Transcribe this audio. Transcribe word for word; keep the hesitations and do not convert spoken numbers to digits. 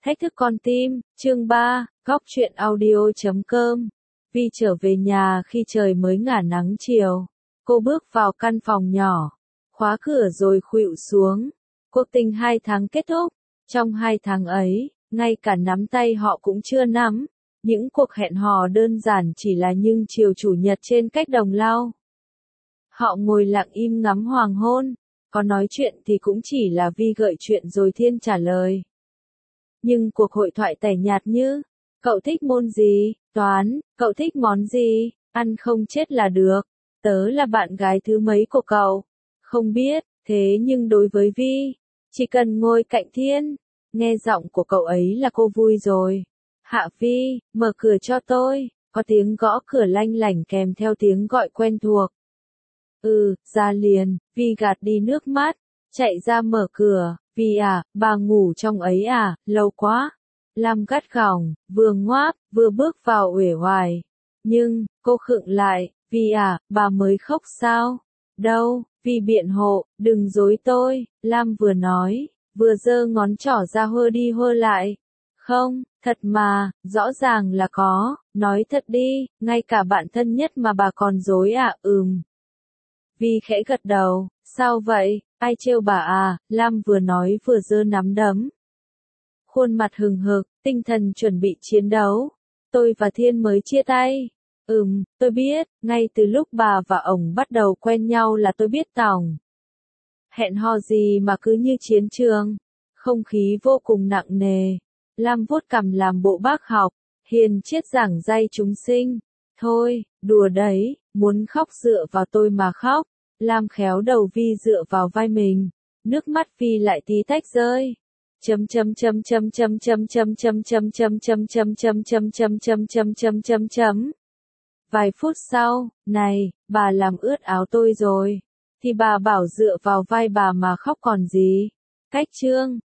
Thách thức con tim, chương ba, góc truyện audio.com. Vi trở về nhà khi trời mới ngả nắng chiều. Cô bước vào căn phòng nhỏ, khóa cửa rồi khuỵu xuống. Cuộc tình hai tháng kết thúc. Trong hai tháng ấy, ngay cả nắm tay họ cũng chưa nắm. Những cuộc hẹn hò đơn giản chỉ là những chiều chủ nhật trên cách đồng lau. Họ ngồi lặng im ngắm hoàng hôn. Có nói chuyện thì cũng chỉ là Vi gợi chuyện rồi Thiên trả lời. Nhưng cuộc hội thoại tẻ nhạt như, cậu thích môn gì, toán, cậu thích món gì, ăn không chết là được, tớ là bạn gái thứ mấy của cậu, không biết, thế nhưng đối với Vi, chỉ cần ngồi cạnh Thiên, nghe giọng của cậu ấy là cô vui rồi. Hạ Vi, mở cửa cho tôi, có tiếng gõ cửa lanh lảnh kèm theo tiếng gọi quen thuộc. Ừ, ra liền, Vi gạt đi nước mắt, chạy ra mở cửa. Vi à, bà ngủ trong ấy à, lâu quá. Lam gắt gỏng, vừa ngoáp, vừa bước vào uể oải. Nhưng, cô khựng lại, Vi à, bà mới khóc sao? Đâu, Vi biện hộ, đừng dối tôi, Lam vừa nói, vừa giơ ngón trỏ ra hơ đi hơ lại. Không, thật mà, rõ ràng là có, nói thật đi, ngay cả bạn thân nhất mà bà còn dối à, ừm. Vi khẽ gật đầu, sao vậy, ai trêu bà à, Lam vừa nói vừa giơ nắm đấm. Khuôn mặt hừng hực, tinh thần chuẩn bị chiến đấu. Tôi và Thiên mới chia tay. Ừm, tôi biết, ngay từ lúc bà và ổng bắt đầu quen nhau là tôi biết tỏng. Hẹn hò gì mà cứ như chiến trường. Không khí vô cùng nặng nề. Lam vuốt cằm làm bộ bác học, hiền triết giảng dạy chúng sinh. Thôi, đùa đấy, muốn khóc dựa vào tôi mà khóc. Lam khéo đầu Vi dựa vào vai mình, nước mắt Vi lại tí tách rơi. Chấm chấm chấm chấm chấm chấm chấm chấm chấm chấm chấm chấm chấm chấm chấm chấm chấm chấm chấm chấm. Vài phút sau, này, bà làm ướt áo tôi rồi. Thì bà bảo dựa vào vai bà mà khóc còn gì. Cách chương